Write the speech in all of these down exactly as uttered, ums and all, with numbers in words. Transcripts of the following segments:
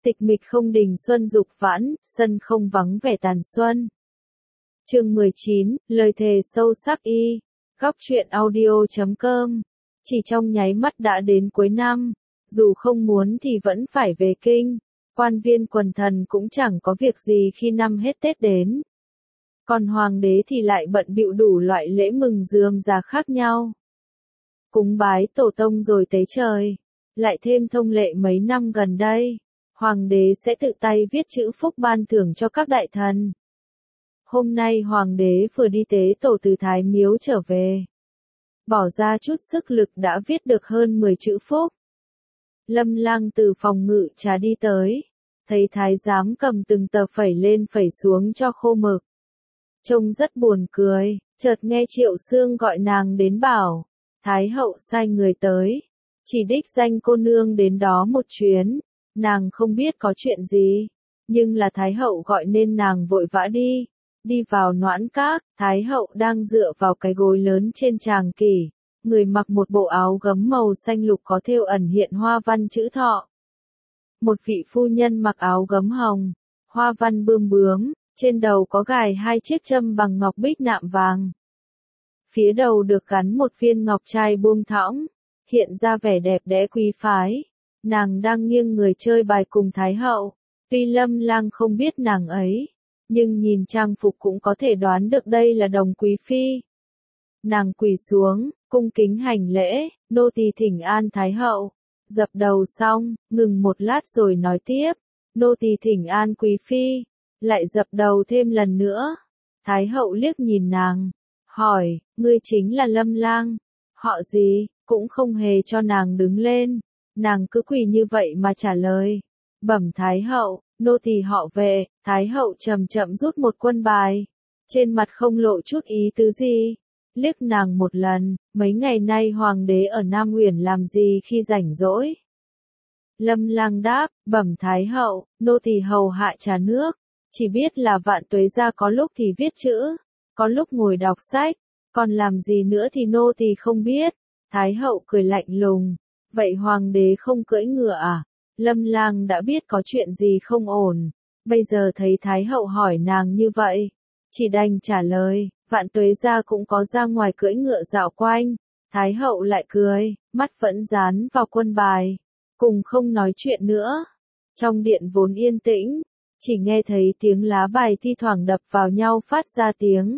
Tịch mịch không đình xuân dục vãn, sân không vắng vẻ tàn xuân. Chương mười chín, lời thề sâu sắc y. Góc truyện audio chấm com. Chỉ trong nháy mắt đã đến cuối năm, dù không muốn thì vẫn phải về kinh. Quan viên quần thần cũng chẳng có việc gì khi năm hết Tết đến. Còn hoàng đế thì lại bận bịu đủ loại lễ mừng rườm rà khác nhau. Cúng bái tổ tông rồi tế trời. Lại thêm thông lệ mấy năm gần đây, hoàng đế sẽ tự tay viết chữ phúc ban thưởng cho các đại thần. Hôm nay hoàng đế vừa đi tế tổ từ Thái Miếu trở về. Bỏ ra chút sức lực đã viết được hơn mười chữ phúc. Lâm Lang từ phòng ngự trà đi tới, thấy thái giám cầm từng tờ phẩy lên phẩy xuống cho khô mực. Trông rất buồn cười, chợt nghe Triệu Xương gọi nàng đến bảo, Thái hậu sai người tới, chỉ đích danh cô nương đến đó một chuyến, nàng không biết có chuyện gì, nhưng là Thái hậu gọi nên nàng vội vã đi. Đi vào Noãn Các, Thái hậu đang dựa vào cái gối lớn trên tràng kỷ, người mặc một bộ áo gấm màu xanh lục có thêu ẩn hiện hoa văn chữ thọ. Một vị phu nhân mặc áo gấm hồng, hoa văn bươm bướm, trên đầu có gài hai chiếc châm bằng ngọc bích nạm vàng. Phía đầu được gắn một viên ngọc trai buông thõng, hiện ra vẻ đẹp đẽ quý phái. Nàng đang nghiêng người chơi bài cùng Thái hậu, tuy Lâm Lang không biết nàng ấy, nhưng nhìn trang phục cũng có thể đoán được đây là Đồng quý phi. Nàng quỳ xuống, cung kính hành lễ, nô tỳ thỉnh an Thái hậu. Dập đầu xong, ngừng một lát rồi nói tiếp, nô tỳ thỉnh an quý phi, lại dập đầu thêm lần nữa. Thái hậu liếc nhìn nàng, hỏi, ngươi chính là Lâm Lang, họ gì, cũng không hề cho nàng đứng lên, nàng cứ quỳ như vậy mà trả lời. Bẩm Thái hậu, nô tỳ họ Vệ. Thái hậu chậm chậm rút một quân bài, trên mặt không lộ chút ý tứ gì, liếc nàng một lần, mấy ngày nay hoàng đế ở Nam Uyển làm gì khi rảnh rỗi. Lâm Lang đáp, bẩm Thái hậu, nô tỳ hầu hạ trà nước, chỉ biết là Vạn Tuế gia có lúc thì viết chữ, có lúc ngồi đọc sách, còn làm gì nữa thì nô tỳ không biết. Thái hậu cười lạnh lùng, vậy hoàng đế không cưỡi ngựa à? Lâm Lang đã biết có chuyện gì không ổn, bây giờ thấy Thái hậu hỏi nàng như vậy, chỉ đành trả lời, Vạn Tuế gia cũng có ra ngoài cưỡi ngựa dạo quanh. Thái hậu lại cười, mắt vẫn dán vào quân bài, cùng không nói chuyện nữa. Trong điện vốn yên tĩnh, chỉ nghe thấy tiếng lá bài thi thoảng đập vào nhau phát ra tiếng.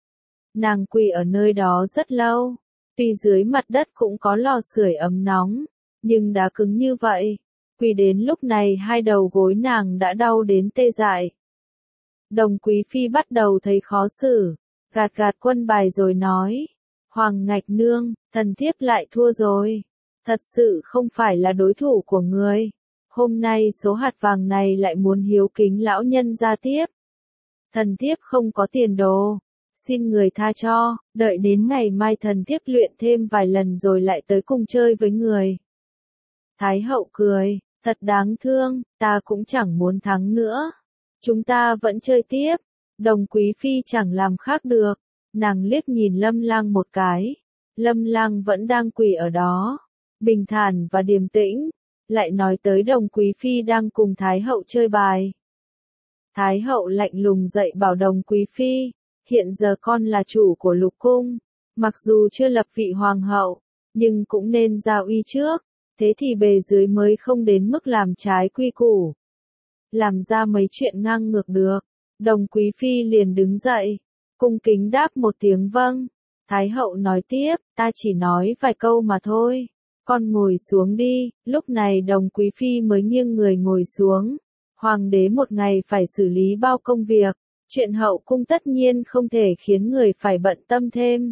Nàng quỳ ở nơi đó rất lâu, tuy dưới mặt đất cũng có lò sưởi ấm nóng, nhưng đá cứng như vậy. Quỳ đến lúc này hai đầu gối nàng đã đau đến tê dại. Đồng quý phi bắt đầu thấy khó xử, gạt gạt quân bài rồi nói, Hoàng Ngạch nương, thần thiếp lại thua rồi, thật sự không phải là đối thủ của người. Hôm nay số hạt vàng này lại muốn hiếu kính lão nhân ra tiếp. Thần thiếp không có tiền đồ, xin người tha cho, đợi đến ngày mai thần thiếp luyện thêm vài lần rồi lại tới cùng chơi với người. Thái hậu cười, thật đáng thương, ta cũng chẳng muốn thắng nữa. Chúng ta vẫn chơi tiếp. Đồng quý phi chẳng làm khác được, nàng liếc nhìn Lâm Lang một cái. Lâm Lang vẫn đang quỳ ở đó, bình thản và điềm tĩnh, lại nói tới Đồng quý phi đang cùng Thái hậu chơi bài. Thái hậu lạnh lùng dậy bảo Đồng quý phi, hiện giờ con là chủ của lục cung, mặc dù chưa lập vị hoàng hậu, nhưng cũng nên giao uy trước, thế thì bề dưới mới không đến mức làm trái quy củ, làm ra mấy chuyện ngang ngược được. Đồng quý phi liền đứng dậy, cung kính đáp một tiếng vâng. Thái hậu nói tiếp, ta chỉ nói vài câu mà thôi, con ngồi xuống đi. Lúc này Đồng quý phi mới nghiêng người ngồi xuống. Hoàng đế một ngày phải xử lý bao công việc, chuyện hậu cung tất nhiên không thể khiến người phải bận tâm thêm.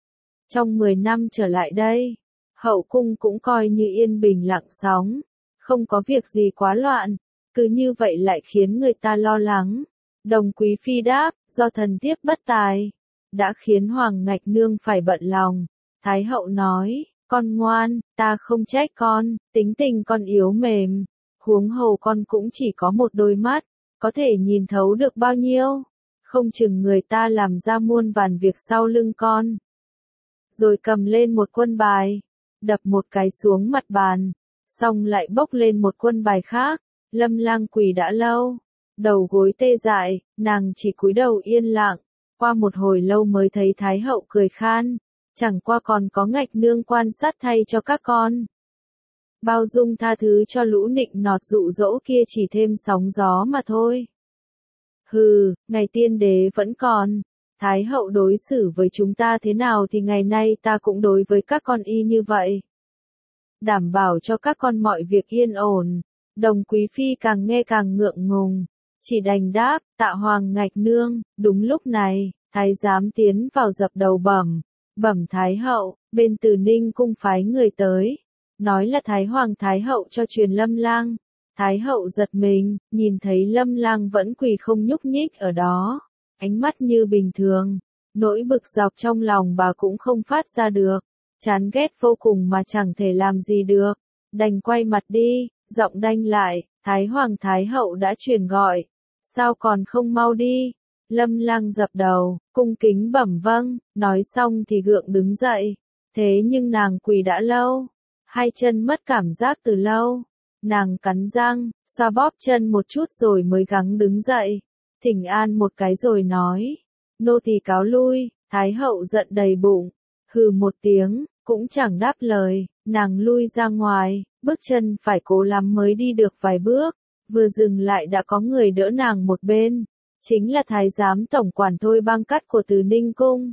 Trong mười năm trở lại đây, hậu cung cũng coi như yên bình lặng sóng, không có việc gì quá loạn, cứ như vậy lại khiến người ta lo lắng. Đồng quý phi đáp, do thần thiếp bất tài, đã khiến Hoàng Ngạch nương phải bận lòng. Thái hậu nói, con ngoan, ta không trách con, tính tình con yếu mềm, huống hồ con cũng chỉ có một đôi mắt, có thể nhìn thấu được bao nhiêu, không chừng người ta làm ra muôn vàn việc sau lưng con. Rồi cầm lên một quân bài, đập một cái xuống mặt bàn, xong lại bốc lên một quân bài khác, Lâm Lang quỳ đã lâu, đầu gối tê dại, nàng chỉ cúi đầu yên lặng, qua một hồi lâu mới thấy Thái hậu cười khan, chẳng qua còn có Ngạch nương quan sát thay cho các con. Bao dung tha thứ cho lũ nịnh nọt dụ dỗ kia chỉ thêm sóng gió mà thôi. Hừ, ngày tiên đế vẫn còn, Thái hậu đối xử với chúng ta thế nào thì ngày nay ta cũng đối với các con y như vậy. Đảm bảo cho các con mọi việc yên ổn. Đồng quý phi càng nghe càng ngượng ngùng, chỉ đành đáp, tạ hoàng Ngạch nương. Đúng lúc này, thái giám tiến vào dập đầu bẩm, bẩm thái hậu, bên Từ Ninh cung phái người tới, nói là thái hoàng thái hậu cho truyền Lâm Lang. Thái hậu giật mình, nhìn thấy Lâm Lang vẫn quỳ không nhúc nhích ở đó, ánh mắt như bình thường, nỗi bực dọc trong lòng bà cũng không phát ra được, chán ghét vô cùng mà chẳng thể làm gì được, đành quay mặt đi. Giọng đanh lại, Thái Hoàng Thái Hậu đã truyền gọi, sao còn không mau đi? Lâm Lang dập đầu, cung kính bẩm vâng, nói xong thì gượng đứng dậy, thế nhưng nàng quỳ đã lâu, hai chân mất cảm giác từ lâu, nàng cắn răng, xoa bóp chân một chút rồi mới gắng đứng dậy, thỉnh an một cái rồi nói, nô tỳ cáo lui. Thái Hậu giận đầy bụng, hừ một tiếng, cũng chẳng đáp lời, nàng lui ra ngoài. Bước chân phải cố lắm mới đi được vài bước, vừa dừng lại đã có người đỡ nàng một bên, chính là thái giám tổng quản Thôi Bang Cắt của Từ Ninh cung.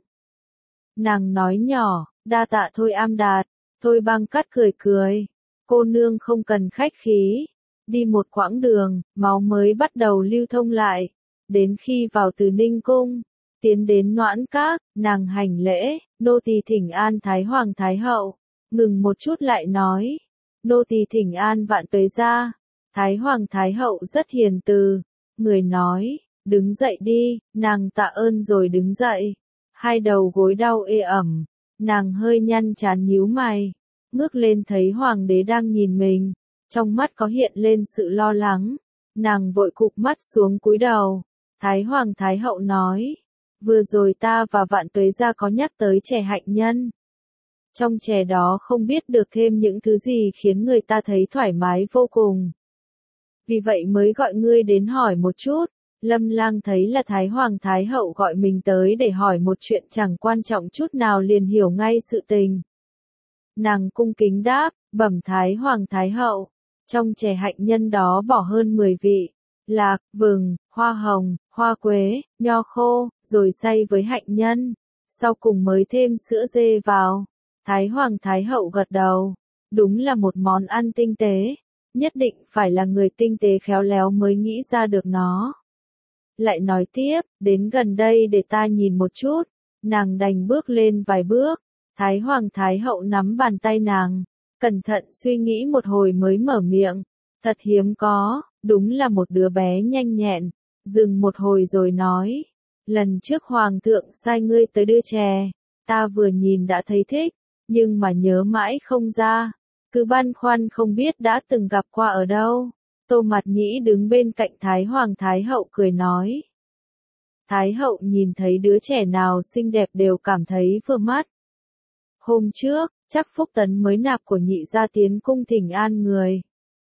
Nàng nói nhỏ, đa tạ Thôi Am Đạt. Thôi Bang Cắt cười cười, cô nương không cần khách khí. Đi một quãng đường, máu mới bắt đầu lưu thông lại, đến khi vào Từ Ninh cung, tiến đến Noãn Các, nàng hành lễ, nô tỳ thỉnh an Thái Hoàng Thái Hậu, ngừng một chút lại nói, nô tỳ thỉnh an Vạn Tuế gia. Thái Hoàng Thái Hậu rất hiền từ, người nói, đứng dậy đi. Nàng tạ ơn rồi đứng dậy, hai đầu gối đau ê ẩm, nàng hơi nhăn trán nhíu mày, ngước lên thấy Hoàng đế đang nhìn mình, trong mắt có hiện lên sự lo lắng, nàng vội cụp mắt xuống cúi đầu. Thái Hoàng Thái Hậu nói, vừa rồi ta và Vạn Tuế gia có nhắc tới chè hạnh nhân. Trong chè đó không biết được thêm những thứ gì khiến người ta thấy thoải mái vô cùng. Vì vậy mới gọi ngươi đến hỏi một chút. Lâm Lang thấy là Thái Hoàng Thái Hậu gọi mình tới để hỏi một chuyện chẳng quan trọng chút nào liền hiểu ngay sự tình. Nàng cung kính đáp, bẩm Thái Hoàng Thái Hậu, trong chè hạnh nhân đó bỏ hơn mười vị, lạc, vừng, hoa hồng, hoa quế, nho khô, rồi xay với hạnh nhân, sau cùng mới thêm sữa dê vào. Thái Hoàng Thái Hậu gật đầu, đúng là một món ăn tinh tế, nhất định phải là người tinh tế khéo léo mới nghĩ ra được nó. Lại nói tiếp, đến gần đây để ta nhìn một chút, nàng đành bước lên vài bước, Thái Hoàng Thái Hậu nắm bàn tay nàng, cẩn thận suy nghĩ một hồi mới mở miệng, thật hiếm có, đúng là một đứa bé nhanh nhẹn, dừng một hồi rồi nói, lần trước Hoàng thượng sai ngươi tới đưa chè, ta vừa nhìn đã thấy thích, nhưng mà nhớ mãi không ra, cứ băn khoăn không biết đã từng gặp qua ở đâu. Tô Mạt Nhĩ đứng bên cạnh Thái Hoàng Thái Hậu cười nói. Thái Hậu nhìn thấy đứa trẻ nào xinh đẹp đều cảm thấy vừa mắt. Hôm trước, chắc Phúc Tấn mới nạp của nhị gia tiến cung thỉnh an người.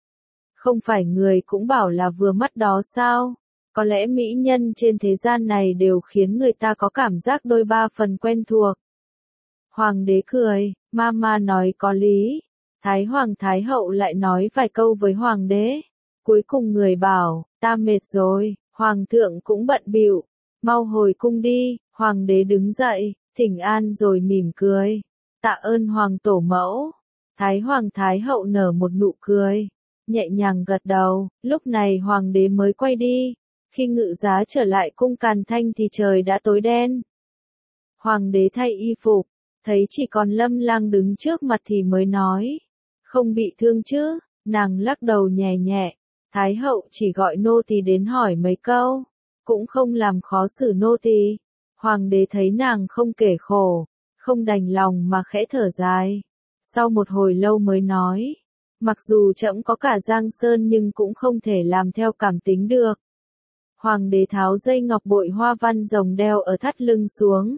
Không phải người cũng bảo là vừa mắt đó sao? Có lẽ mỹ nhân trên thế gian này đều khiến người ta có cảm giác đôi ba phần quen thuộc. Hoàng đế cười, Mama nói có lý. Thái Hoàng Thái Hậu lại nói vài câu với Hoàng đế. Cuối cùng người bảo, ta mệt rồi, Hoàng thượng cũng bận bịu, mau hồi cung đi. Hoàng đế đứng dậy, thỉnh an rồi mỉm cười. Tạ ơn Hoàng tổ mẫu. Thái Hoàng Thái Hậu nở một nụ cười, nhẹ nhàng gật đầu. Lúc này Hoàng đế mới quay đi. Khi ngự giá trở lại cung Càn Thanh thì trời đã tối đen. Hoàng đế thay y phục, thấy chỉ còn Lâm Lang đứng trước mặt thì mới nói, không bị thương chứ? Nàng lắc đầu nhẹ nhẹ. Thái hậu chỉ gọi nô tỳ đến hỏi mấy câu, cũng không làm khó xử nô tỳ. Hoàng đế thấy nàng không kể khổ, không đành lòng mà khẽ thở dài. Sau một hồi lâu mới nói, mặc dù trẫm có cả Giang Sơn nhưng cũng không thể làm theo cảm tính được. Hoàng đế tháo dây ngọc bội hoa văn rồng đeo ở thắt lưng xuống.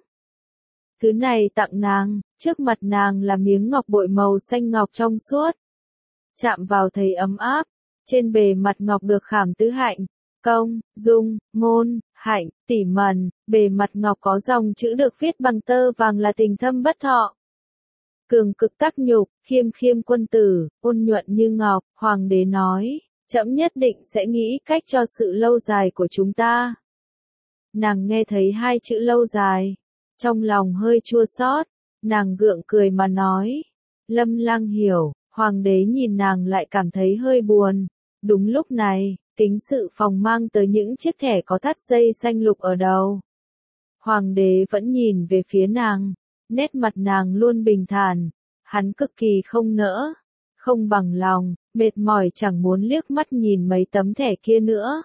Thứ này tặng nàng, trước mặt nàng là miếng ngọc bội màu xanh ngọc trong suốt. Chạm vào thấy ấm áp, Trên bề mặt ngọc được khảm tứ hạnh, công, dung, ngôn, hạnh, tỉ mẩn, bề mặt ngọc có dòng chữ được viết bằng tơ vàng là tình thâm bất thọ. Cường cực tác nhục, khiêm khiêm quân tử, ôn nhuận như ngọc, hoàng đế nói, trẫm nhất định sẽ nghĩ cách cho sự lâu dài của chúng ta. Nàng nghe thấy hai chữ lâu dài, trong lòng hơi chua xót, nàng gượng cười mà nói, Lâm Lang hiểu, hoàng đế nhìn nàng lại cảm thấy hơi buồn. Đúng lúc này, kính sự phòng mang tới những chiếc thẻ có thắt dây xanh lục ở đầu. Hoàng đế vẫn nhìn về phía nàng, nét mặt nàng luôn bình thản, hắn cực kỳ không nỡ, không bằng lòng, mệt mỏi chẳng muốn liếc mắt nhìn mấy tấm thẻ kia nữa.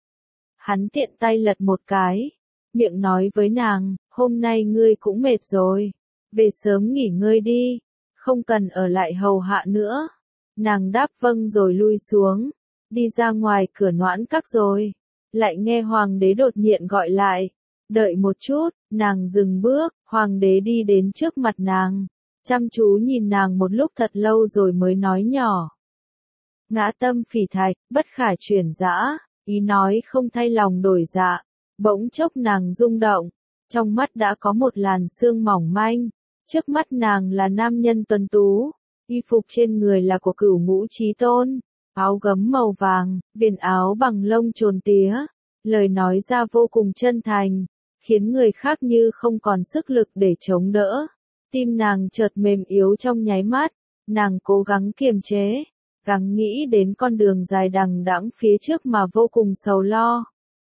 Hắn tiện tay lật một cái, miệng nói với nàng, hôm nay ngươi cũng mệt rồi, về sớm nghỉ ngơi đi, không cần ở lại hầu hạ nữa. Nàng đáp vâng rồi lui xuống, đi ra ngoài cửa noãn các rồi, lại nghe hoàng đế đột nhiên gọi lại, đợi một chút, nàng dừng bước, hoàng đế đi đến trước mặt nàng, chăm chú nhìn nàng một lúc thật lâu rồi mới nói nhỏ. Ngã tâm phỉ thạch, bất khả chuyển dã, ý nói không thay lòng đổi dạ, bỗng chốc nàng rung động, trong mắt đã có một làn sương mỏng manh, trước mắt nàng là nam nhân tuấn tú, y phục trên người là của Cửu Ngũ Chí Tôn, áo gấm màu vàng, viền áo bằng lông trồn tía, lời nói ra vô cùng chân thành, khiến người khác như không còn sức lực để chống đỡ. Tim nàng chợt mềm yếu trong nháy mắt, nàng cố gắng kiềm chế, gắng nghĩ đến con đường dài đằng đẵng phía trước mà vô cùng sầu lo.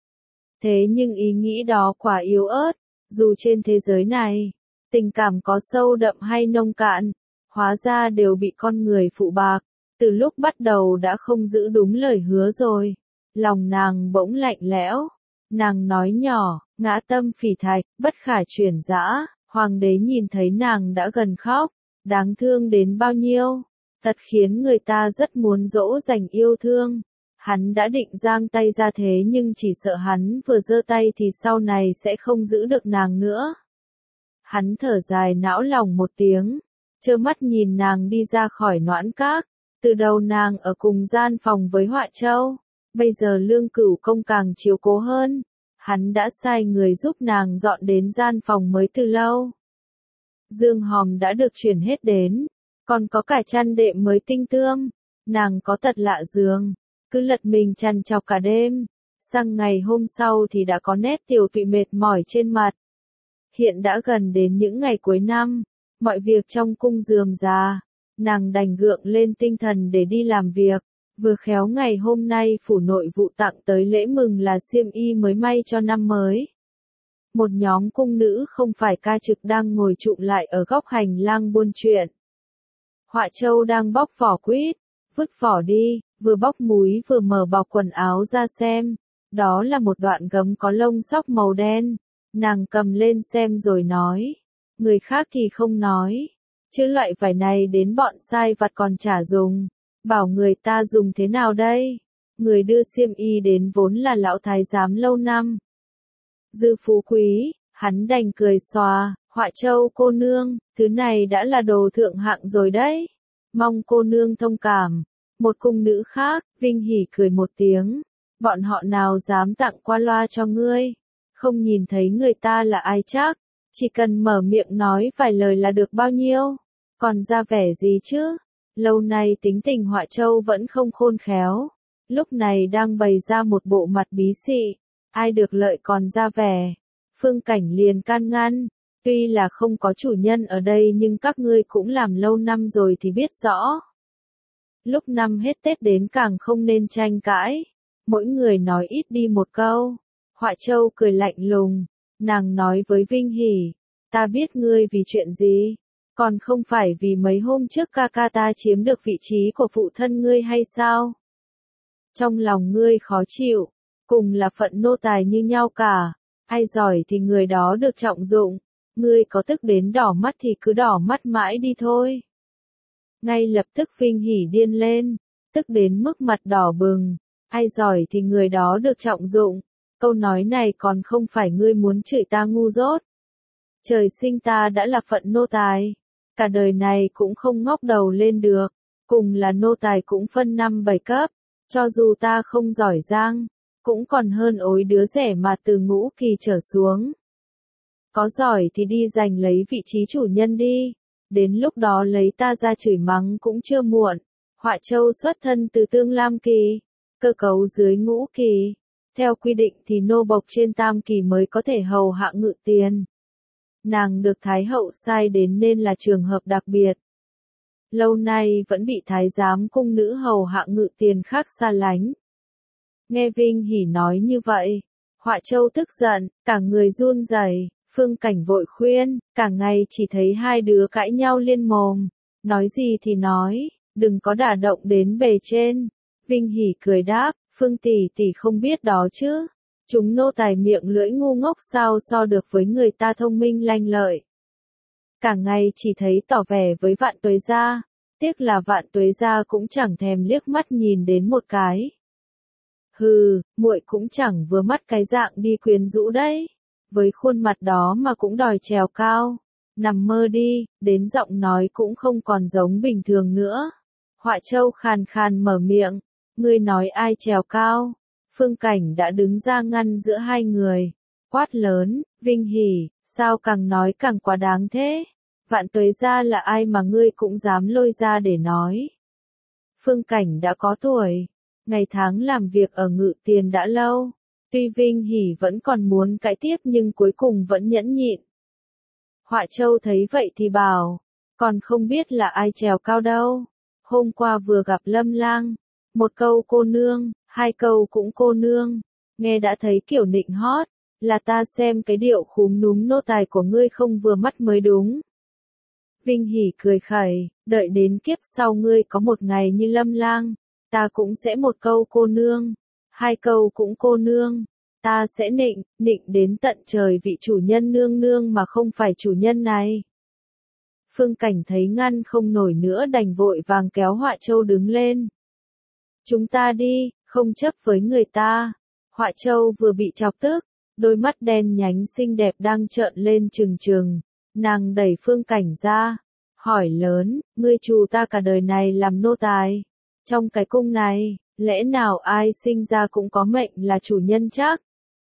Thế nhưng ý nghĩ đó quả yếu ớt, dù trên thế giới này, tình cảm có sâu đậm hay nông cạn, hóa ra đều bị con người phụ bạc, từ lúc bắt đầu đã không giữ đúng lời hứa rồi. Lòng nàng bỗng lạnh lẽo, nàng nói nhỏ, ngã tâm phỉ thạch, bất khả chuyển dã. Hoàng đế nhìn thấy nàng đã gần khóc, đáng thương đến bao nhiêu, thật khiến người ta rất muốn dỗ dành yêu thương. Hắn đã định giang tay ra thế nhưng chỉ sợ hắn vừa giơ tay thì sau này sẽ không giữ được nàng nữa. Hắn thở dài não lòng một tiếng, trơ mắt nhìn nàng đi ra khỏi noãn các, từ đầu nàng ở cùng gian phòng với Họa Châu, bây giờ Lương Cửu Công càng chiếu cố hơn. Hắn đã sai người giúp nàng dọn đến gian phòng mới từ lâu. Dương hòm đã được chuyển hết đến, còn có cả chăn đệm mới tinh tươm. Nàng có tật lạ giường, cứ lật mình trằn trọc cả đêm. Sang ngày hôm sau thì đã có nét tiểu tụy mệt mỏi trên mặt. Hiện đã gần đến những ngày cuối năm, mọi việc trong cung rườm rà, nàng đành gượng lên tinh thần để đi làm việc. Vừa khéo ngày hôm nay phủ nội vụ tặng tới lễ mừng là xiêm y mới may cho năm mới. Một nhóm cung nữ không phải ca trực đang ngồi trụ lại ở góc hành lang buôn chuyện. Họa Châu đang bóc vỏ quýt, vứt vỏ đi, vừa bóc múi vừa mở bọc quần áo ra xem. Đó là một đoạn gấm có lông sóc màu đen. Nàng cầm lên xem rồi nói. Người khác thì không nói. Chứ loại vải này đến bọn sai vặt còn chả dùng. Bảo người ta dùng thế nào đây? Người đưa xiêm y đến vốn là lão thái giám lâu năm. Dư phú quý, hắn đành cười xòa, Họa Châu cô nương, thứ này đã là đồ thượng hạng rồi đấy. Mong cô nương thông cảm. Một cung nữ khác, Vinh hỉ cười một tiếng. Bọn họ nào dám tặng qua loa cho ngươi? Không nhìn thấy người ta là ai chắc. Chỉ cần mở miệng nói vài lời là được bao nhiêu. Còn ra vẻ gì chứ? Lâu nay tính tình Họa Châu vẫn không khôn khéo. Lúc này đang bày ra một bộ mặt bí xị. Ai được lợi còn ra vẻ. Phương Cảnh liền can ngăn. Tuy là không có chủ nhân ở đây nhưng các ngươi cũng làm lâu năm rồi thì biết rõ. Lúc năm hết Tết đến càng không nên tranh cãi. Mỗi người nói ít đi một câu. Họa Châu cười lạnh lùng. Nàng nói với Vinh Hỉ. Ta biết ngươi vì chuyện gì. Còn không phải vì mấy hôm trước ca ca ta chiếm được vị trí của phụ thân ngươi hay sao? Trong lòng ngươi khó chịu. Cùng là phận nô tài như nhau cả. Ai giỏi thì người đó được trọng dụng. Ngươi có tức đến đỏ mắt thì cứ đỏ mắt mãi đi thôi. Ngay lập tức Vinh Hỉ điên lên. Tức đến mức mặt đỏ bừng. Ai giỏi thì người đó được trọng dụng. Câu nói này còn không phải ngươi muốn chửi ta ngu dốt. Trời sinh ta đã là phận nô tài. Cả đời này cũng không ngóc đầu lên được. Cùng là nô tài cũng phân năm bảy cấp. Cho dù ta không giỏi giang, cũng còn hơn ối đứa rẻ mà từ ngũ kỳ trở xuống. Có giỏi thì đi giành lấy vị trí chủ nhân đi, đến lúc đó lấy ta ra chửi mắng cũng chưa muộn. Họa Châu xuất thân từ Tương Lam kỳ, cơ cấu dưới ngũ kỳ. Theo quy định thì nô bộc trên tam kỳ mới có thể hầu hạ Ngự Tiền. Nàng được Thái hậu sai đến nên là trường hợp đặc biệt. Lâu nay vẫn bị thái giám cung nữ hầu hạ Ngự Tiền khác xa lánh. Nghe Vinh Hỉ nói như vậy, Họa Châu tức giận, cả người run rẩy. Phương Cảnh vội khuyên, cả ngày chỉ thấy hai đứa cãi nhau liên mồm, nói gì thì nói, đừng có đả động đến bề trên. Vinh Hỉ cười đáp, Phương tỷ tỷ không biết đó chứ, chúng nô tài miệng lưỡi ngu ngốc sao so được với người ta thông minh lanh lợi. Cả ngày chỉ thấy tỏ vẻ với Vạn Tuế gia, tiếc là Vạn Tuế gia cũng chẳng thèm liếc mắt nhìn đến một cái. Hừ, muội cũng chẳng vừa mắt cái dạng đi quyến rũ đấy. Với khuôn mặt đó mà cũng đòi trèo cao, nằm mơ đi, đến giọng nói cũng không còn giống bình thường nữa. Họa Châu khàn khàn mở miệng, ngươi nói ai trèo cao? Phương Cảnh đã đứng ra ngăn giữa hai người, quát lớn, Vinh Hỉ, sao càng nói càng quá đáng thế? Vạn Tuế gia là ai mà ngươi cũng dám lôi ra để nói? Phương Cảnh đã có tuổi, ngày tháng làm việc ở Ngự Tiền đã lâu. Tuy Vinh Hỉ vẫn còn muốn cãi tiếp nhưng cuối cùng vẫn nhẫn nhịn. Họa Châu thấy vậy thì bảo, còn không biết là ai trèo cao đâu. Hôm qua vừa gặp Lâm Lang, một câu cô nương, hai câu cũng cô nương, nghe đã thấy kiểu nịnh hót, là ta xem cái điệu khúm núm nô tài của ngươi không vừa mắt mới đúng. Vinh Hỉ cười khẩy, đợi đến kiếp sau ngươi có một ngày như Lâm Lang, ta cũng sẽ một câu cô nương. Hai câu cũng cô nương, ta sẽ nịnh, nịnh đến tận trời vị chủ nhân nương nương mà không phải chủ nhân này. Phương Cảnh thấy ngăn không nổi nữa đành vội vàng kéo Họa Châu đứng lên. Chúng ta đi, không chấp với người ta. Họa Châu vừa bị chọc tức, đôi mắt đen nhánh xinh đẹp đang trợn lên trừng trừng. Nàng đẩy Phương Cảnh ra, hỏi lớn, ngươi trù ta cả đời này làm nô tài. Trong cái cung này, lẽ nào ai sinh ra cũng có mệnh là chủ nhân chắc?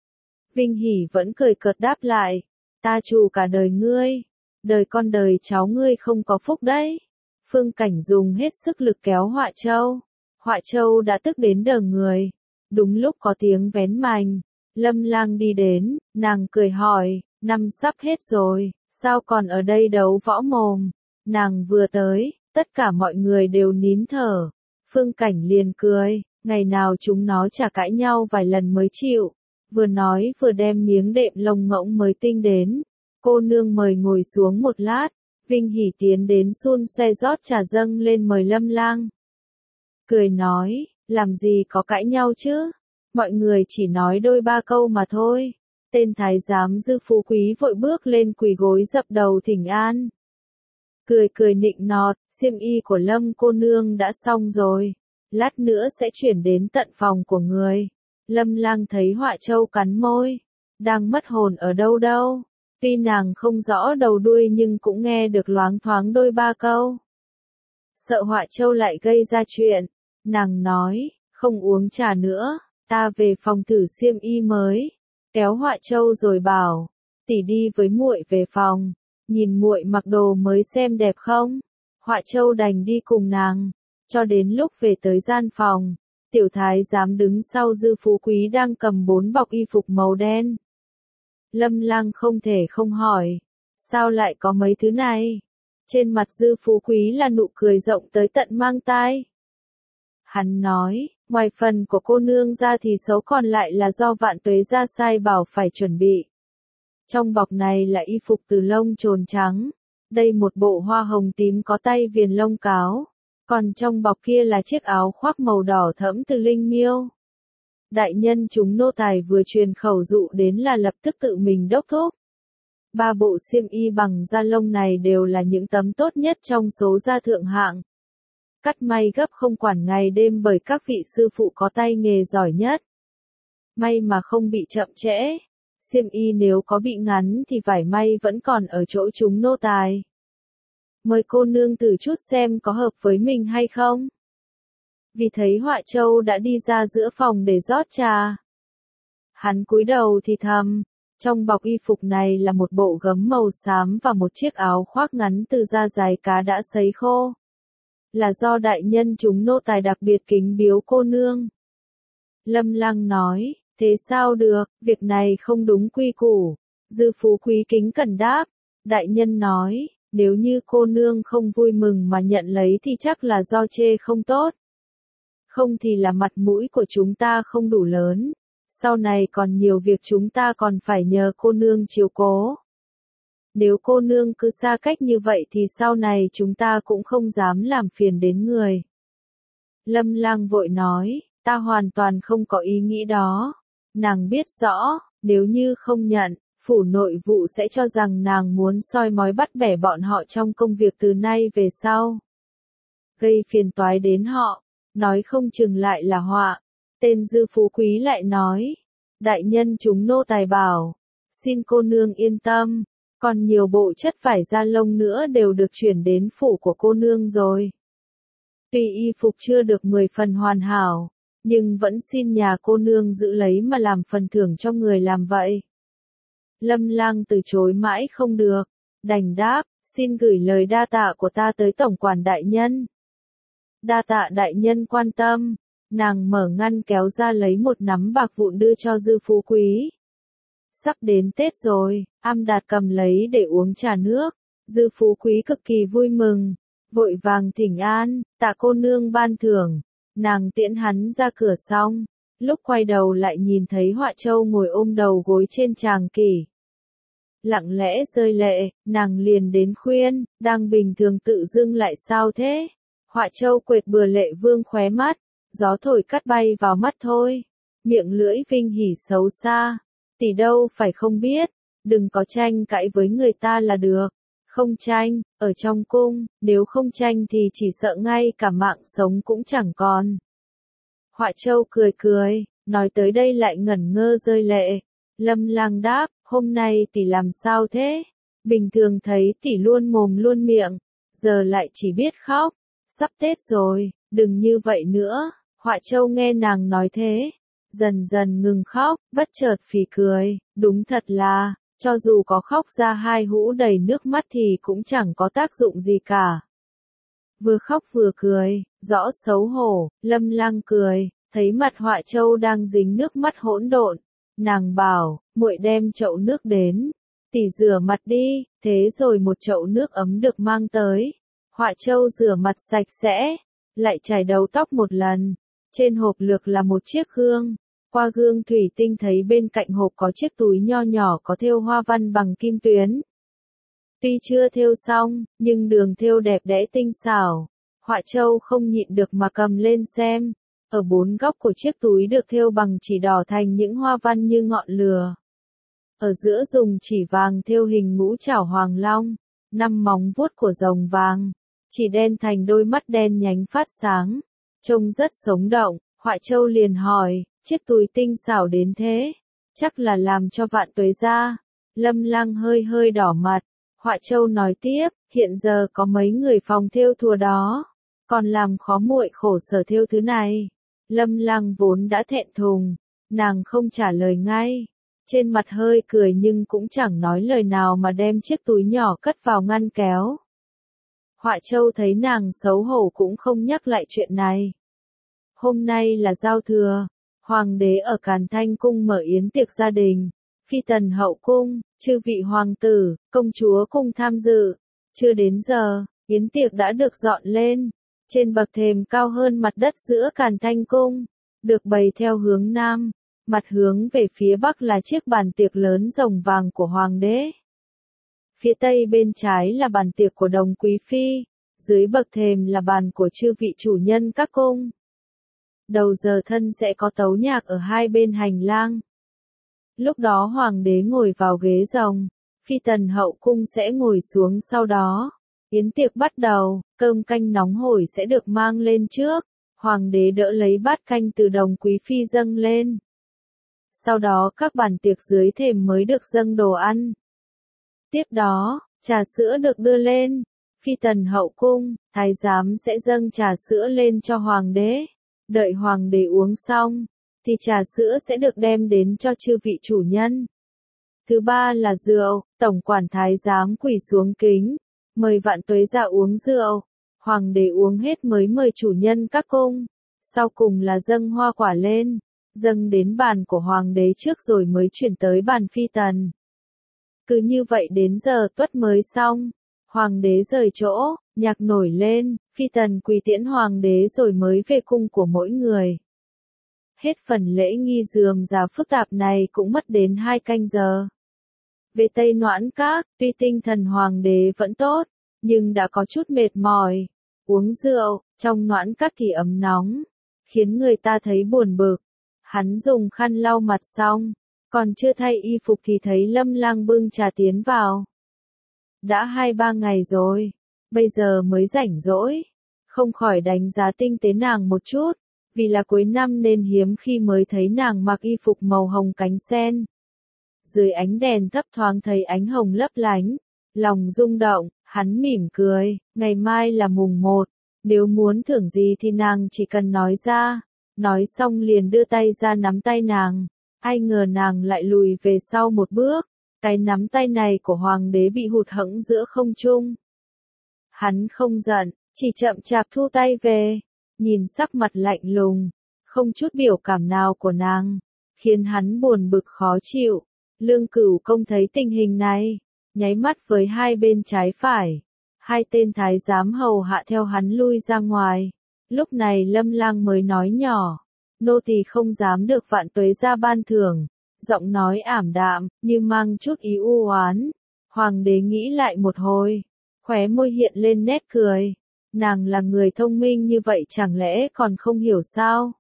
Vinh Hỉ vẫn cười cợt đáp lại, ta trù cả đời ngươi, đời con đời cháu ngươi không có phúc đấy. Phương Cảnh dùng hết sức lực kéo Họa Châu. Họa Châu đã tức đến đờ người. Đúng lúc có tiếng vén mành, Lâm Lang đi đến, nàng cười hỏi, năm sắp hết rồi, sao còn ở đây đấu võ mồm? Nàng vừa tới, tất cả mọi người đều nín thở. Phương Cảnh liền cười, ngày nào chúng nó chả cãi nhau vài lần mới chịu. Vừa nói vừa đem miếng đệm lông ngỗng mới tinh đến. Cô nương mời ngồi xuống một lát. Vinh Hỉ tiến đến xun xoe rót trà dâng lên mời Lâm Lang. Cười nói, làm gì có cãi nhau chứ? Mọi người chỉ nói đôi ba câu mà thôi. Tên thái giám Dư Phú Quý vội bước lên quỳ gối dập đầu thỉnh an. Cười cười nịnh nọt, xiêm y của Lâm cô nương đã xong rồi. Lát nữa sẽ chuyển đến tận phòng của người. Lâm Lang thấy Họa Châu cắn môi. Đang mất hồn ở đâu đâu. Tuy nàng không rõ đầu đuôi nhưng cũng nghe được loáng thoáng đôi ba câu. Sợ Họa Châu lại gây ra chuyện. Nàng nói, không uống trà nữa, ta về phòng thử xiêm y mới. Kéo Họa Châu rồi bảo, tỷ đi với muội về phòng. Nhìn muội mặc đồ mới xem đẹp không? Họa Châu đành đi cùng nàng. Cho đến lúc về tới gian phòng, tiểu thái giám đứng sau Dư Phú Quý đang cầm bốn bọc y phục màu đen. Lâm Lang không thể không hỏi, sao lại có mấy thứ này? Trên mặt Dư Phú Quý là nụ cười rộng tới tận mang tai. Hắn nói, ngoài phần của cô nương ra thì xấu còn lại là do Vạn Tuế gia sai bảo phải chuẩn bị. Trong bọc này là y phục từ lông trồn trắng, đây một bộ hoa hồng tím có tay viền lông cáo, còn trong bọc kia là chiếc áo khoác màu đỏ thẫm từ linh miêu. Đại nhân chúng nô tài vừa truyền khẩu dụ đến là lập tức tự mình đốc thúc. Ba bộ xiêm y bằng da lông này đều là những tấm tốt nhất trong số da thượng hạng. Cắt may gấp không quản ngày đêm bởi các vị sư phụ có tay nghề giỏi nhất. May mà không bị chậm trễ. Xiêm y nếu có bị ngắn thì vải may vẫn còn ở chỗ chúng nô tài. Mời cô nương thử chút xem có hợp với mình hay không. vì thấy Họa Châu đã đi ra giữa phòng để rót trà. Hắn cúi đầu thì thầm, trong bọc y phục này là một bộ gấm màu xám và một chiếc áo khoác ngắn từ da giái cá đã sấy khô. Là do đại nhân chúng nô tài đặc biệt kính biếu cô nương. Lâm Lăng nói, thế sao được, việc này không đúng quy củ. Dư Phú Quý kính cẩn đáp, đại nhân nói, nếu như cô nương không vui mừng mà nhận lấy thì chắc là do chê không tốt. Không thì là mặt mũi của chúng ta không đủ lớn. Sau này còn nhiều việc chúng ta còn phải nhờ cô nương chiếu cố. Nếu cô nương cứ xa cách như vậy thì sau này chúng ta cũng không dám làm phiền đến người. Lâm Lang vội nói, ta hoàn toàn không có ý nghĩ đó. Nàng biết rõ, nếu như không nhận, phủ nội vụ sẽ cho rằng nàng muốn soi mói bắt bẻ bọn họ trong công việc từ nay về sau. Gây phiền toái đến họ, nói không chừng lại là họa. Tên Dư Phú Quý lại nói, đại nhân chúng nô tài bảo, xin cô nương yên tâm, còn nhiều bộ chất vải da lông nữa đều được chuyển đến phủ của cô nương rồi. Tuy y phục chưa được mười phần hoàn hảo, nhưng vẫn xin nhà cô nương giữ lấy mà làm phần thưởng cho người làm vậy. Lâm Lang từ chối mãi không được, đành đáp, xin gửi lời đa tạ của ta tới tổng quản đại nhân. Đa tạ đại nhân quan tâm. Nàng mở ngăn kéo ra lấy một nắm bạc vụn đưa cho Dư Phú Quý. Sắp đến Tết rồi, Am Đạt cầm lấy để uống trà nước. Dư Phú Quý cực kỳ vui mừng, vội vàng thỉnh an, tạ cô nương ban thưởng. Nàng tiễn hắn ra cửa xong, lúc quay đầu lại nhìn thấy Họa Châu ngồi ôm đầu gối trên tràng kỷ. Lặng lẽ rơi lệ, nàng liền đến khuyên, đang bình thường tự dưng lại sao thế? Họa Châu quệt bừa lệ vương khóe mắt. Gió thổi cắt bay vào mắt thôi. Miệng lưỡi vinh hỉ xấu xa. Tỷ đâu phải không biết. Đừng có tranh cãi với người ta là được. Không tranh, ở trong cung, nếu không tranh thì chỉ sợ ngay cả mạng sống cũng chẳng còn. Họa Châu cười cười, nói tới đây lại ngẩn ngơ rơi lệ. Lâm Lang đáp, hôm nay tỷ làm sao thế? Bình thường thấy tỷ luôn mồm luôn miệng, giờ lại chỉ biết khóc. Sắp Tết rồi, đừng như vậy nữa. Họa Châu nghe nàng nói thế, dần dần ngừng khóc, bất chợt phì cười, đúng thật là, cho dù có khóc ra hai hũ đầy nước mắt thì cũng chẳng có tác dụng gì cả. Vừa khóc vừa cười, rõ xấu hổ, Lâm Lang cười, thấy mặt Họa Châu đang dính nước mắt hỗn độn, nàng bảo, muội đem chậu nước đến, tỷ rửa mặt đi, thế rồi một chậu nước ấm được mang tới. Họa Châu rửa mặt sạch sẽ, lại chải đầu tóc một lần. Trên hộp lược là một chiếc gương, qua gương thủy tinh thấy bên cạnh hộp có chiếc túi nho nhỏ có thêu hoa văn bằng kim tuyến. Tuy chưa thêu xong, nhưng đường thêu đẹp đẽ tinh xảo. Họa Châu không nhịn được mà cầm lên xem. Ở bốn góc của chiếc túi được thêu bằng chỉ đỏ thành những hoa văn như ngọn lửa. Ở giữa dùng chỉ vàng thêu hình ngũ trảo hoàng long, năm móng vuốt của rồng vàng, chỉ đen thành đôi mắt đen nhánh phát sáng. Trông rất sống động, Họa Châu liền hỏi, chiếc túi tinh xảo đến thế, chắc là làm cho Vạn Tuế ra. Lâm Lang hơi hơi đỏ mặt, Họa Châu nói tiếp, hiện giờ có mấy người phòng thêu thùa đó, còn làm khó muội khổ sở thêu thứ này. Lâm Lang vốn đã thẹn thùng, nàng không trả lời ngay, trên mặt hơi cười nhưng cũng chẳng nói lời nào mà đem chiếc túi nhỏ cất vào ngăn kéo. Họa Châu thấy nàng xấu hổ cũng không nhắc lại chuyện này. Hôm nay là giao thừa, hoàng đế ở Càn Thanh cung mở yến tiệc gia đình, phi tần hậu cung, chư vị hoàng tử, công chúa cùng tham dự. Chưa đến giờ, yến tiệc đã được dọn lên, trên bậc thềm cao hơn mặt đất giữa Càn Thanh cung, được bày theo hướng nam, mặt hướng về phía bắc là chiếc bàn tiệc lớn rồng vàng của hoàng đế. Phía tây bên trái là bàn tiệc của Đồng quý phi, dưới bậc thềm là bàn của chư vị chủ nhân các cung. Đầu giờ thân sẽ có tấu nhạc ở hai bên hành lang. Lúc đó hoàng đế ngồi vào ghế rồng, phi tần hậu cung sẽ ngồi xuống sau đó. Yến tiệc bắt đầu, cơm canh nóng hổi sẽ được mang lên trước, hoàng đế đỡ lấy bát canh từ Đồng quý phi dâng lên. Sau đó các bàn tiệc dưới thềm mới được dâng đồ ăn. Tiếp đó, trà sữa được đưa lên, phi tần hậu cung, thái giám sẽ dâng trà sữa lên cho hoàng đế. Đợi hoàng đế uống xong, thì trà sữa sẽ được đem đến cho chư vị chủ nhân. Thứ ba là rượu, tổng quản thái giám quỳ xuống kính, mời Vạn Tuế ra uống rượu. Hoàng đế uống hết mới mời chủ nhân các cung. Sau cùng là dâng hoa quả lên, dâng đến bàn của hoàng đế trước rồi mới chuyển tới bàn phi tần. Cứ như vậy đến giờ tuất mới xong, hoàng đế rời chỗ, nhạc nổi lên, phi tần quỳ tiễn hoàng đế rồi mới về cung của mỗi người. Hết phần lễ nghi rườm rà phức tạp này cũng mất đến hai canh giờ. Về Tây Noãn Các, tuy tinh thần hoàng đế vẫn tốt, nhưng đã có chút mệt mỏi. Uống rượu, trong Noãn Các thì ấm nóng, khiến người ta thấy buồn bực. Hắn dùng khăn lau mặt xong, còn chưa thay y phục thì thấy Lâm Lang bưng trà tiến vào. Đã hai ba ngày rồi, bây giờ mới rảnh rỗi, không khỏi đánh giá tinh tế nàng một chút, vì là cuối năm nên hiếm khi mới thấy nàng mặc y phục màu hồng cánh sen. Dưới ánh đèn thấp thoáng thấy ánh hồng lấp lánh, lòng rung động, hắn mỉm cười, ngày mai là mùng một, nếu muốn thưởng gì thì nàng chỉ cần nói ra. Nói xong liền đưa tay ra nắm tay nàng, ai ngờ nàng lại lùi về sau một bước, cái nắm tay này của hoàng đế bị hụt hẫng giữa không trung. Hắn không giận, chỉ chậm chạp thu tay về, nhìn sắc mặt lạnh lùng, không chút biểu cảm nào của nàng, khiến hắn buồn bực khó chịu. Lương Cửu Công thấy tình hình này, nháy mắt với hai bên trái phải, hai tên thái giám hầu hạ theo hắn lui ra ngoài. Lúc này Lâm Lang mới nói nhỏ, nô tỳ không dám được Vạn Tuế ra ban thưởng, giọng nói ảm đạm, như mang chút ý u oán. Hoàng đế nghĩ lại một hồi, khóe môi hiện lên nét cười, nàng là người thông minh như vậy chẳng lẽ còn không hiểu sao?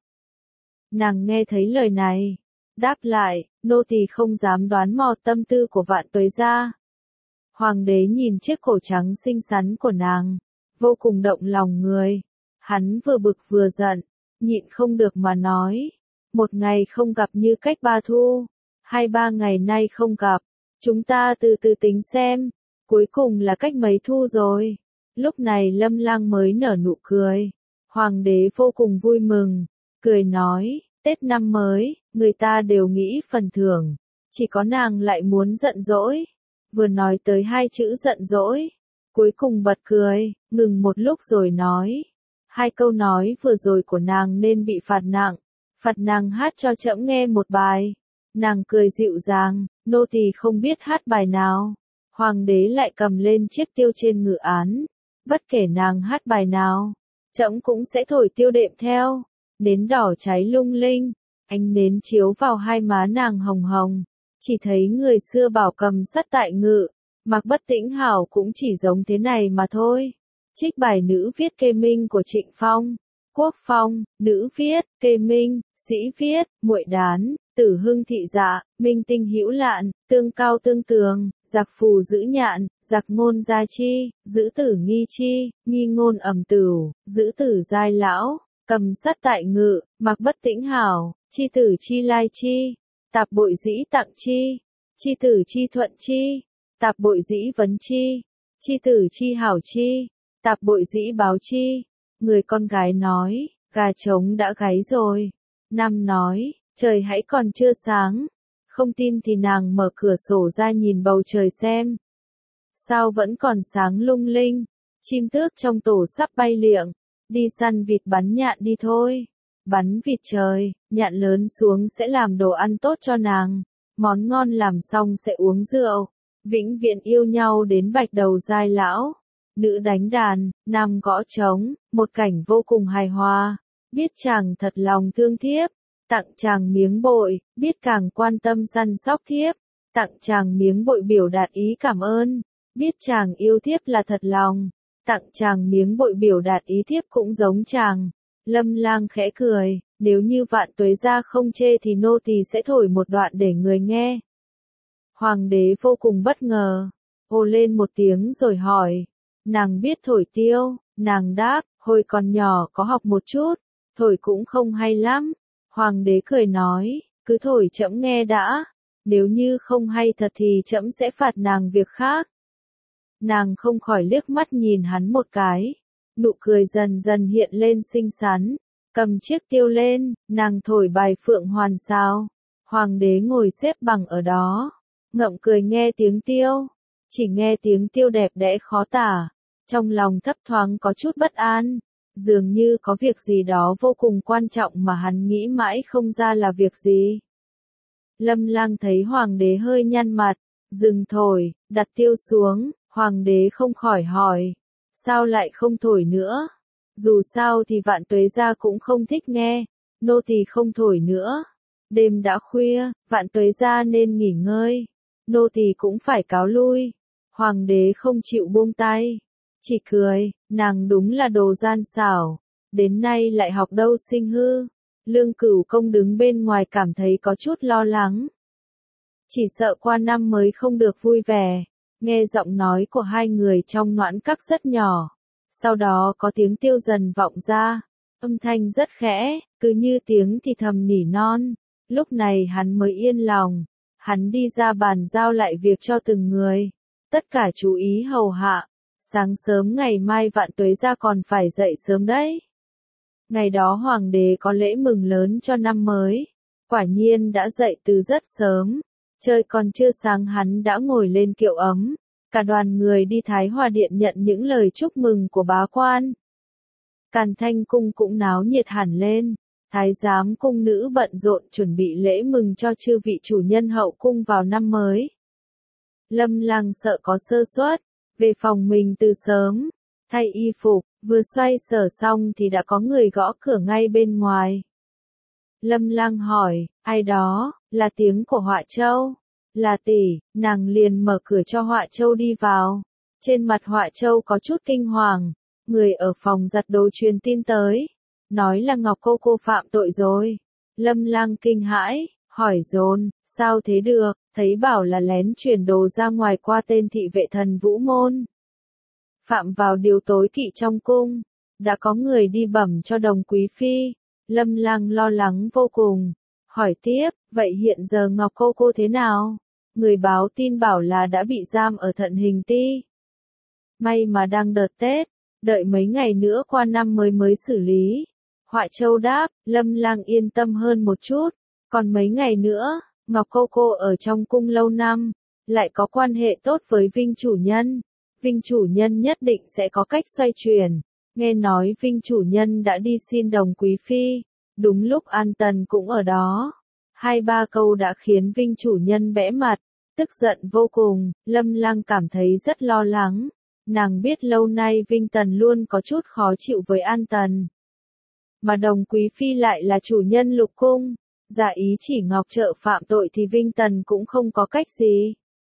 Nàng nghe thấy lời này, đáp lại, nô tỳ không dám đoán mò tâm tư của Vạn Tuế ra. Hoàng đế nhìn chiếc cổ trắng xinh xắn của nàng, vô cùng động lòng người. Hắn vừa bực vừa giận, nhịn không được mà nói, một ngày không gặp như cách ba thu, hai ba ngày nay không gặp, chúng ta từ từ tính xem, cuối cùng là cách mấy thu rồi. Lúc này Lâm Lang mới nở nụ cười, hoàng đế vô cùng vui mừng, cười nói, Tết năm mới, người ta đều nghĩ phần thưởng, chỉ có nàng lại muốn giận dỗi. Vừa nói tới hai chữ giận dỗi, cuối cùng bật cười, ngừng một lúc rồi nói. Hai câu nói vừa rồi của nàng nên bị phạt nặng, phạt nàng hát cho trẫm nghe một bài. Nàng cười dịu dàng, nô tỳ không biết hát bài nào. Hoàng đế lại cầm lên chiếc tiêu trên ngự án, bất kể nàng hát bài nào, trẫm cũng sẽ thổi tiêu đệm theo. Nến đỏ cháy lung linh, ánh nến chiếu vào hai má nàng hồng hồng, chỉ thấy người xưa bảo cầm sắt tại ngự, Mạc Bất Tĩnh Hảo cũng chỉ giống thế này mà thôi. Trích bài nữ viết kê minh của Trịnh Phong, Quốc Phong, nữ viết, kê minh, sĩ viết, muội đán, tử hưng thị dạ, minh tinh hữu lạn, tương cao tương tường, giặc phù giữ nhạn, giặc ngôn gia chi, giữ tử nghi chi, nghi ngôn ẩm tửu, giữ tử giai lão, cầm sắt tại ngự, Mạc Bất Tĩnh Hảo, chi tử chi lai chi, tạp bội dĩ tặng chi, chi tử chi thuận chi, tạp bội dĩ vấn chi, chi tử chi hảo chi. Tạp bội dĩ báo chi, người con gái nói, gà trống đã gáy rồi. Nam nói, trời hãy còn chưa sáng. Không tin thì nàng mở cửa sổ ra nhìn bầu trời xem. Sao vẫn còn sáng lung linh, chim tước trong tổ sắp bay liệng, đi săn vịt bắn nhạn đi thôi. Bắn vịt trời, nhạn lớn xuống sẽ làm đồ ăn tốt cho nàng, món ngon làm xong sẽ uống rượu, vĩnh viễn yêu nhau đến bạch đầu giai lão. Nữ đánh đàn, nam gõ trống, một cảnh vô cùng hài hòa, biết chàng thật lòng thương thiếp, tặng chàng miếng bội, biết càng quan tâm săn sóc thiếp, tặng chàng miếng bội biểu đạt ý cảm ơn, biết chàng yêu thiếp là thật lòng, tặng chàng miếng bội biểu đạt ý thiếp cũng giống chàng. Lâm Lang khẽ cười, nếu như Vạn Tuế ra không chê thì nô tỳ sẽ thổi một đoạn để người nghe. Hoàng đế vô cùng bất ngờ, ồ lên một tiếng rồi hỏi. Nàng biết thổi tiêu, nàng đáp, hồi còn nhỏ có học một chút, thổi cũng không hay lắm. Hoàng đế cười nói, cứ thổi trẫm nghe đã, nếu như không hay thật thì trẫm sẽ phạt nàng việc khác. Nàng không khỏi liếc mắt nhìn hắn một cái, nụ cười dần dần hiện lên xinh xắn, cầm chiếc tiêu lên, nàng thổi bài phượng hoàn sao. Hoàng đế ngồi xếp bằng ở đó, ngậm cười nghe tiếng tiêu, chỉ nghe tiếng tiêu đẹp đẽ khó tả, trong lòng thấp thoáng có chút bất an, dường như có việc gì đó vô cùng quan trọng mà hắn nghĩ mãi không ra là việc gì. Lâm Lang thấy hoàng đế hơi nhăn mặt, dừng thổi, đặt tiêu xuống, hoàng đế không khỏi hỏi, sao lại không thổi nữa? Dù sao thì Vạn Tuế gia cũng không thích nghe, nô tỳ không thổi nữa. Đêm đã khuya, Vạn Tuế gia nên nghỉ ngơi, nô tỳ cũng phải cáo lui. Hoàng đế không chịu buông tay, chỉ cười, nàng đúng là đồ gian xảo, đến nay lại học đâu sinh hư. Lương Cửu Công đứng bên ngoài cảm thấy có chút lo lắng. Chỉ sợ qua năm mới không được vui vẻ, nghe giọng nói của hai người trong noãn các rất nhỏ. Sau đó có tiếng tiêu dần vọng ra, âm thanh rất khẽ, cứ như tiếng thì thầm nỉ non. Lúc này hắn mới yên lòng, hắn đi ra bàn giao lại việc cho từng người. Tất cả chú ý hầu hạ, sáng sớm ngày mai Vạn Tuế gia còn phải dậy sớm đấy. Ngày đó hoàng đế có lễ mừng lớn cho năm mới, quả nhiên đã dậy từ rất sớm, trời còn chưa sáng hắn đã ngồi lên kiệu ấm, cả đoàn người đi Thái Hòa Điện nhận những lời chúc mừng của bá quan. Càn Thanh cung cũng náo nhiệt hẳn lên, thái giám cung nữ bận rộn chuẩn bị lễ mừng cho chư vị chủ nhân hậu cung vào năm mới. Lâm Lang sợ có sơ suất, về phòng mình từ sớm, thay y phục, vừa xoay sở xong thì đã có người gõ cửa ngay bên ngoài. Lâm Lang hỏi, ai đó? Là tiếng của Họa Châu. Là tỷ. Nàng liền mở cửa cho Họa Châu đi vào. Trên mặt Họa Châu có chút kinh hoàng, người ở phòng giặt đồ truyền tin tới, nói là Ngọc cô cô phạm tội rồi. Lâm Lang kinh hãi, hỏi dồn, sao thế được, thấy bảo là lén chuyển đồ ra ngoài qua tên thị vệ thần Vũ Môn. Phạm vào điều tối kỵ trong cung, đã có người đi bẩm cho Đồng quý phi. Lâm Lang lo lắng vô cùng, hỏi tiếp, vậy hiện giờ Ngọc cô cô thế nào? Người báo tin bảo là đã bị giam ở Thận Hình Ti. May mà đang đợt Tết, đợi mấy ngày nữa qua năm mới mới xử lý. Họa Châu đáp, Lâm Lang yên tâm hơn một chút, còn mấy ngày nữa, Ngọc cô cô ở trong cung lâu năm, lại có quan hệ tốt với Vinh chủ nhân. Vinh chủ nhân nhất định sẽ có cách xoay chuyển. Nghe nói Vinh chủ nhân đã đi xin Đồng quý phi, đúng lúc An Tần cũng ở đó. Hai ba câu đã khiến Vinh chủ nhân bẽ mặt, tức giận vô cùng. Lâm Lang cảm thấy rất lo lắng. Nàng biết lâu nay Vinh Tần luôn có chút khó chịu với An Tần. Mà Đồng quý phi lại là chủ nhân lục cung, giả ý chỉ Ngọc Trợ phạm tội thì Vinh Tần cũng không có cách gì.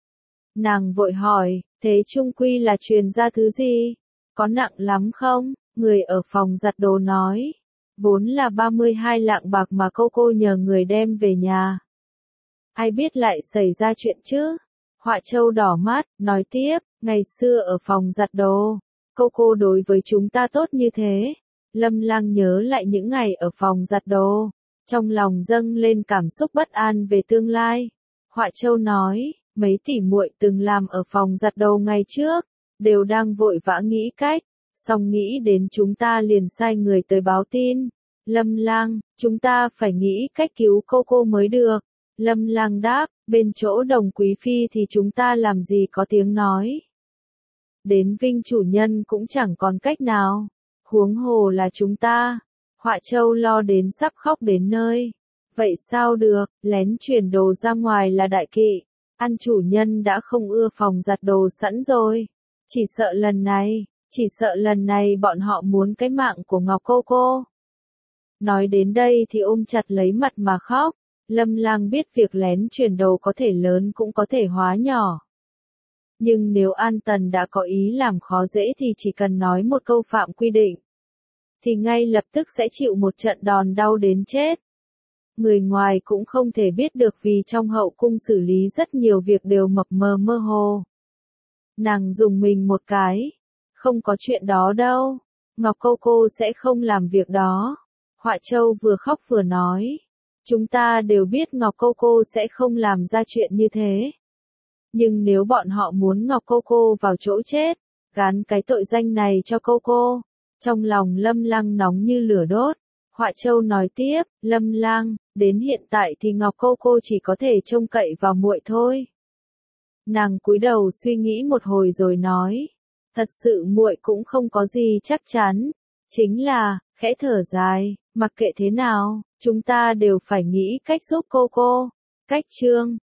Nàng vội hỏi, thế chung quy là truyền ra thứ gì? Có nặng lắm không? Người ở phòng giặt đồ nói, vốn là ba mươi hai lạng bạc mà cô cô nhờ người đem về nhà. Ai biết lại xảy ra chuyện chứ? Họa Châu đỏ mắt, nói tiếp, ngày xưa ở phòng giặt đồ, cô cô đối với chúng ta tốt như thế. Lâm Lang nhớ lại những ngày ở phòng giặt đồ, trong lòng dâng lên cảm xúc bất an về tương lai. Họa Châu nói, mấy tỷ muội từng làm ở phòng giặt đồ ngày trước, đều đang vội vã nghĩ cách, xong nghĩ đến chúng ta liền sai người tới báo tin. Lâm Lang, chúng ta phải nghĩ cách cứu cô cô mới được. Lâm Lang đáp, bên chỗ Đồng quý phi thì chúng ta làm gì có tiếng nói. Đến Vinh chủ nhân cũng chẳng còn cách nào, huống hồ là chúng ta. Họa Châu lo đến sắp khóc đến nơi. Vậy sao được, lén chuyển đồ ra ngoài là đại kỵ. An chủ nhân đã không ưa phòng giặt đồ sẵn rồi. Chỉ sợ lần này, chỉ sợ lần này bọn họ muốn cái mạng của Ngọc cô cô. Nói đến đây thì ôm chặt lấy mặt mà khóc. Lâm Lang biết việc lén chuyển đồ có thể lớn cũng có thể hóa nhỏ. Nhưng nếu An Tần đã có ý làm khó dễ thì chỉ cần nói một câu phạm quy định, thì ngay lập tức sẽ chịu một trận đòn đau đến chết. Người ngoài cũng không thể biết được vì trong hậu cung xử lý rất nhiều việc đều mập mờ mơ hồ. Nàng dùng mình một cái. Không có chuyện đó đâu. Ngọc cô cô sẽ không làm việc đó. Họa Châu vừa khóc vừa nói. Chúng ta đều biết Ngọc cô cô sẽ không làm ra chuyện như thế. Nhưng nếu bọn họ muốn Ngọc cô cô vào chỗ chết, gán cái tội danh này cho cô cô. Trong lòng Lâm Lang nóng như lửa đốt. Họa Châu nói tiếp, Lâm Lang, đến hiện tại thì Ngọc cô cô chỉ có thể trông cậy vào muội thôi. Nàng cúi đầu suy nghĩ một hồi rồi nói, thật sự muội cũng không có gì chắc chắn, chính là, khẽ thở dài, mặc kệ thế nào, chúng ta đều phải nghĩ cách giúp cô cô. Cách chương